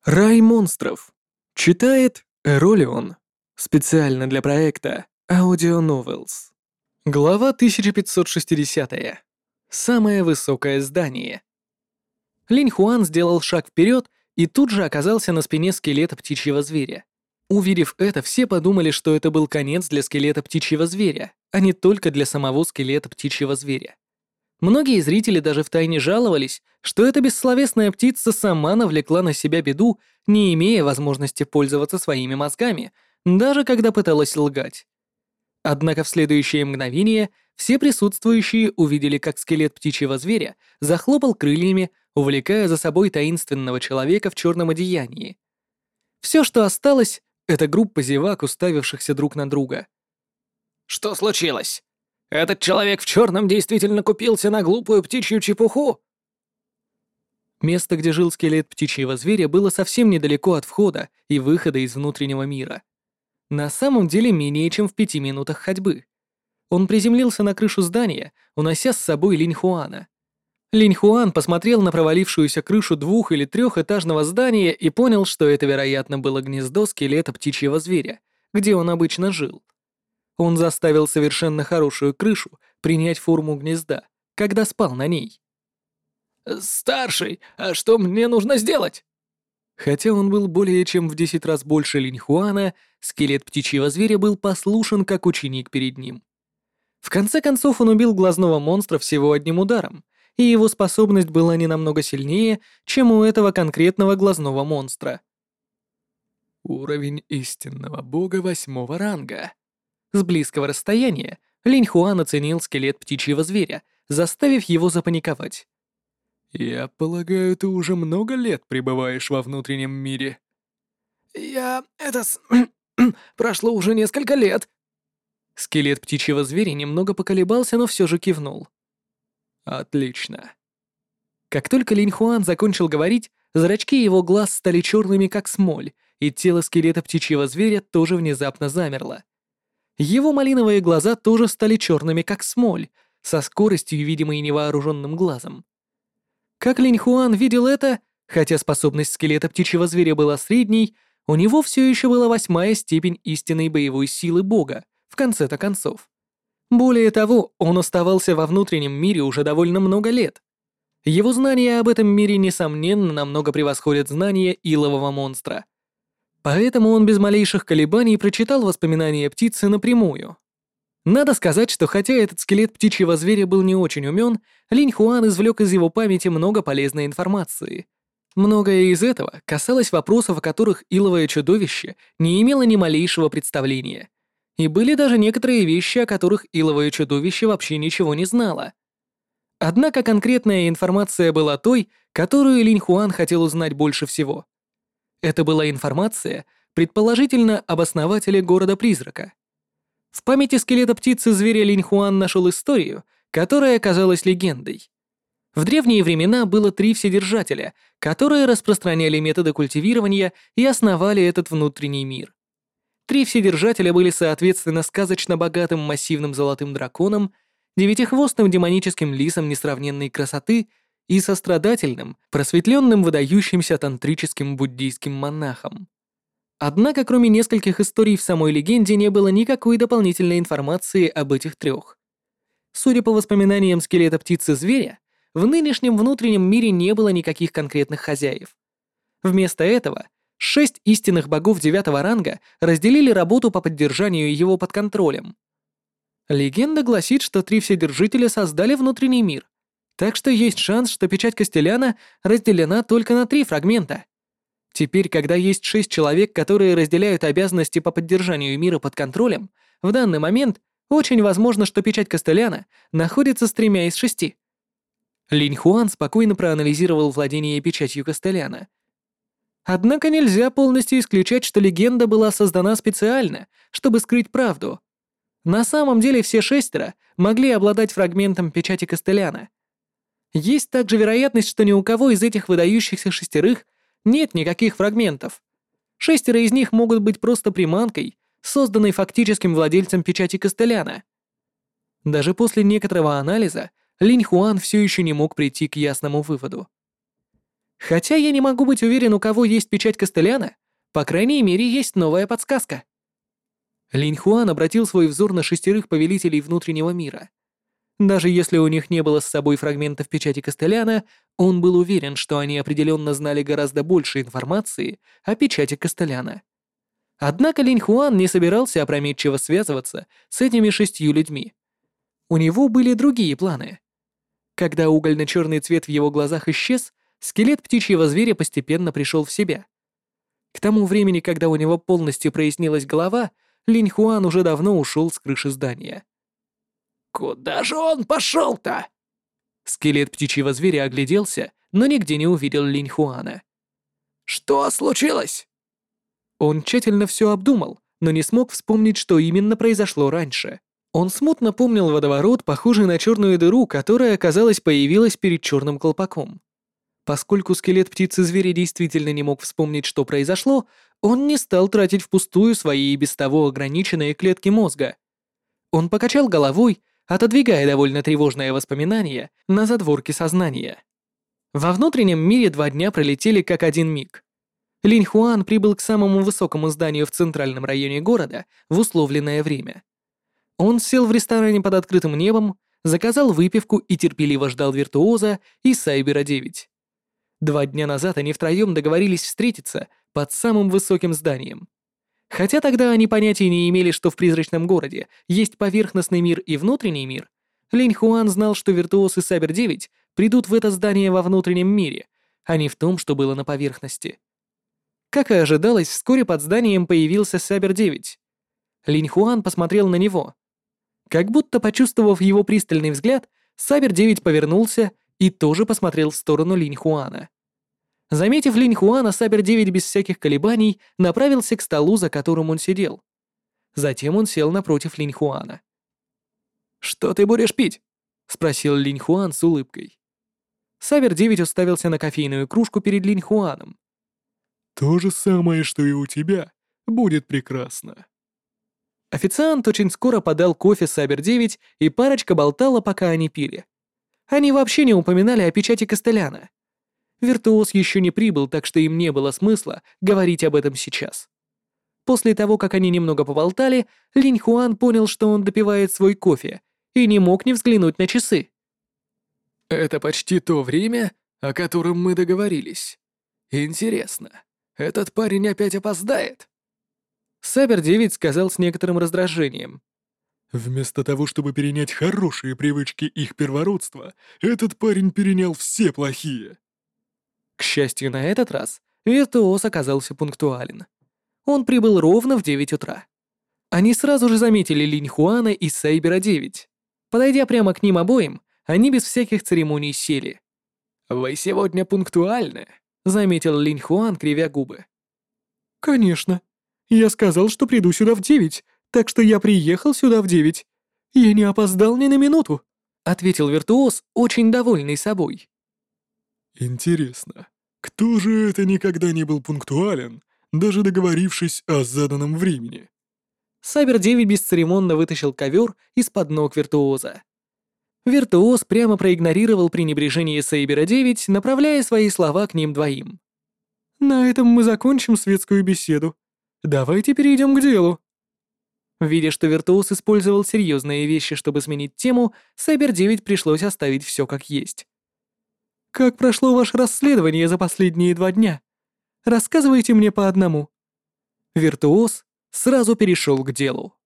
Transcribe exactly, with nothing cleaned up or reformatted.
Рай монстров. Читает Эролион. Специально для проекта Audio Novels. Глава тысяча пятьсот шестьдесят. Самое высокое здание. Линь Хуан сделал шаг вперед и тут же оказался на спине скелета птичьего зверя. Увидев это, все подумали, что это был конец для скелета птичьего зверя, а не только для самого скелета птичьего зверя. Многие зрители даже втайне жаловались, что эта бессловесная птица сама навлекла на себя беду, не имея возможности пользоваться своими мозгами, даже когда пыталась лгать. Однако в следующее мгновение все присутствующие увидели, как скелет птичьего зверя захлопал крыльями, увлекая за собой таинственного человека в черном одеянии. Все, что осталось, это группа зевак, уставившихся друг на друга. Что случилось? Этот человек в черном действительно купился на глупую птичью чепуху? Место, где жил скелет птичьего зверя, было совсем недалеко от входа и выхода из внутреннего мира. На самом деле менее чем в пяти минутах ходьбы. Он приземлился на крышу здания, унося с собой Линь Хуана. Линь Хуан посмотрел на провалившуюся крышу двух- или трехэтажного здания и понял, что это, вероятно, было гнездо скелета птичьего зверя, где он обычно жил. Он заставил совершенно хорошую крышу принять форму гнезда, когда спал на ней. «Старший, а что мне нужно сделать?» Хотя он был более чем в десять раз больше Линь Хуана, скелет птичьего зверя был послушен как ученик перед ним. В конце концов он убил глазного монстра всего одним ударом, и его способность была не намного сильнее, чем у этого конкретного глазного монстра. Уровень истинного бога восьмого ранга. С близкого расстояния Линь Хуан оценил скелет птичьего зверя, заставив его запаниковать. «Я полагаю, ты уже много лет пребываешь во внутреннем мире». «Я... это... с... прошло уже несколько лет». Скелет птичьего зверя немного поколебался, но все же кивнул. «Отлично». Как только Линь Хуан закончил говорить, зрачки его глаз стали черными, как смоль, и тело скелета птичьего зверя тоже внезапно замерло. Его малиновые глаза тоже стали черными, как смоль, со скоростью, видимой невооруженным глазом. Как Линь Хуан видел это, хотя способность скелета птичьего зверя была средней, у него все еще была восьмая степень истинной боевой силы бога, в конце-то концов. Более того, он оставался во внутреннем мире уже довольно много лет. Его знания об этом мире, несомненно, намного превосходят знания илового монстра. Поэтому он без малейших колебаний прочитал воспоминания птицы напрямую. Надо сказать, что хотя этот скелет птичьего зверя был не очень умен, Линь Хуан извлек из его памяти много полезной информации. Многое из этого касалось вопросов, о которых иловое чудовище не имело ни малейшего представления. И были даже некоторые вещи, о которых иловое чудовище вообще ничего не знало. Однако конкретная информация была той, которую Линь Хуан хотел узнать больше всего. Это была информация, предположительно, об основателе города-призрака. В памяти скелета птицы зверя Линь Хуан нашел историю, которая оказалась легендой. В древние времена было три вседержателя, которые распространяли методы культивирования и основали этот внутренний мир. Три вседержателя были соответственно сказочно богатым массивным золотым драконом, девятихвостым демоническим лисом несравненной красоты и сострадательным, просветленным выдающимся тантрическим буддийским монахом. Однако, кроме нескольких историй в самой легенде, не было никакой дополнительной информации об этих трех. Судя по воспоминаниям скелета птицы-зверя, в нынешнем внутреннем мире не было никаких конкретных хозяев. Вместо этого шесть истинных богов девятого ранга разделили работу по поддержанию его под контролем. Легенда гласит, что три вседержителя создали внутренний мир, так что есть шанс, что печать Костеляна разделена только на три фрагмента. Теперь, когда есть шесть человек, которые разделяют обязанности по поддержанию мира под контролем, в данный момент очень возможно, что печать Костеляна находится с тремя из шести. Линь Хуан спокойно проанализировал владение печатью Костеляна. Однако нельзя полностью исключать, что легенда была создана специально, чтобы скрыть правду. На самом деле все шестеро могли обладать фрагментом печати Костеляна. Есть также вероятность, что ни у кого из этих выдающихся шестерых нет никаких фрагментов. Шестеро из них могут быть просто приманкой, созданной фактическим владельцем печати Костеляна. Даже после некоторого анализа Линь Хуан все еще не мог прийти к ясному выводу. Хотя я не могу быть уверен, у кого есть печать Костеляна, по крайней мере, есть новая подсказка. Линь Хуан обратил свой взор на шестерых повелителей внутреннего мира. Даже если у них не было с собой фрагментов печати Костеляна, он был уверен, что они определенно знали гораздо больше информации о печати Костеляна. Однако Линь Хуан не собирался опрометчиво связываться с этими шестью людьми. У него были другие планы. Когда угольно-черный цвет в его глазах исчез, скелет птичьего зверя постепенно пришел в себя. К тому времени, когда у него полностью прояснилась голова, Линь Хуан уже давно ушел с крыши здания. «Куда же он пошел-то?» Скелет птичьего зверя огляделся, но нигде не увидел Линь Хуана. «Что случилось?» Он тщательно все обдумал, но не смог вспомнить, что именно произошло раньше. Он смутно помнил водоворот, похожий на черную дыру, которая, казалось, появилась перед черным колпаком. Поскольку скелет птицы-зверя действительно не мог вспомнить, что произошло, он не стал тратить впустую свои и без того ограниченные клетки мозга. Он покачал головой, отодвигая довольно тревожное воспоминание на задворке сознания. Во внутреннем мире два дня пролетели как один миг. Линь Хуан прибыл к самому высокому зданию в центральном районе города в условленное время. Он сел в ресторане под открытым небом, заказал выпивку и терпеливо ждал Виртуоза и Сайбера девять. Два дня назад они втроем договорились встретиться под самым высоким зданием. Хотя тогда они понятия не имели, что в призрачном городе есть поверхностный мир и внутренний мир, Линь Хуан знал, что Виртуоз и Сайбер девять придут в это здание во внутреннем мире, а не в том, что было на поверхности. Как и ожидалось, вскоре под зданием появился Сайбер девять. Линь Хуан посмотрел на него. Как будто почувствовав его пристальный взгляд, Сайбер девять повернулся и тоже посмотрел в сторону Линь Хуана. Заметив Линь Хуана, Сайбер девять без всяких колебаний направился к столу, за которым он сидел. Затем он сел напротив Линь Хуана. «Что ты будешь пить?» — спросил Линь Хуан с улыбкой. Сайбер девять уставился на кофейную кружку перед Линь Хуаном. «То же самое, что и у тебя. Будет прекрасно». Официант очень скоро подал кофе Сайбер девять, и парочка болтала, пока они пили. Они вообще не упоминали о печати Костеляна. Виртуоз еще не прибыл, так что им не было смысла говорить об этом сейчас. После того, как они немного поболтали, Линь Хуан понял, что он допивает свой кофе, и не мог не взглянуть на часы. «Это почти то время, о котором мы договорились. Интересно, этот парень опять опоздает?» Сайбер девять сказал с некоторым раздражением. «Вместо того, чтобы перенять хорошие привычки их первородства, этот парень перенял все плохие». К счастью, на этот раз Виртуоз оказался пунктуален. Он прибыл ровно в девять утра. Они сразу же заметили Линь Хуана и Сайбера девять. Подойдя прямо к ним обоим, они без всяких церемоний сели. «Вы сегодня пунктуальны», — заметил Линь Хуан, кривя губы. «Конечно. Я сказал, что приду сюда в девять, так что я приехал сюда в девять. Я не опоздал ни на минуту», — ответил Виртуоз, очень довольный собой. «Интересно, кто же это никогда не был пунктуален, даже договорившись о заданном времени?» Сайбер девять бесцеремонно вытащил ковер из-под ног Виртуоза. Виртуоз прямо проигнорировал пренебрежение Сайбера девять, направляя свои слова к ним двоим. «На этом мы закончим светскую беседу. Давайте перейдем к делу». Видя, что Виртуоз использовал серьезные вещи, чтобы сменить тему, Сайбер девять пришлось оставить все как есть. «Как прошло ваше расследование за последние два дня? Рассказывайте мне по одному». Виртуоз сразу перешел к делу.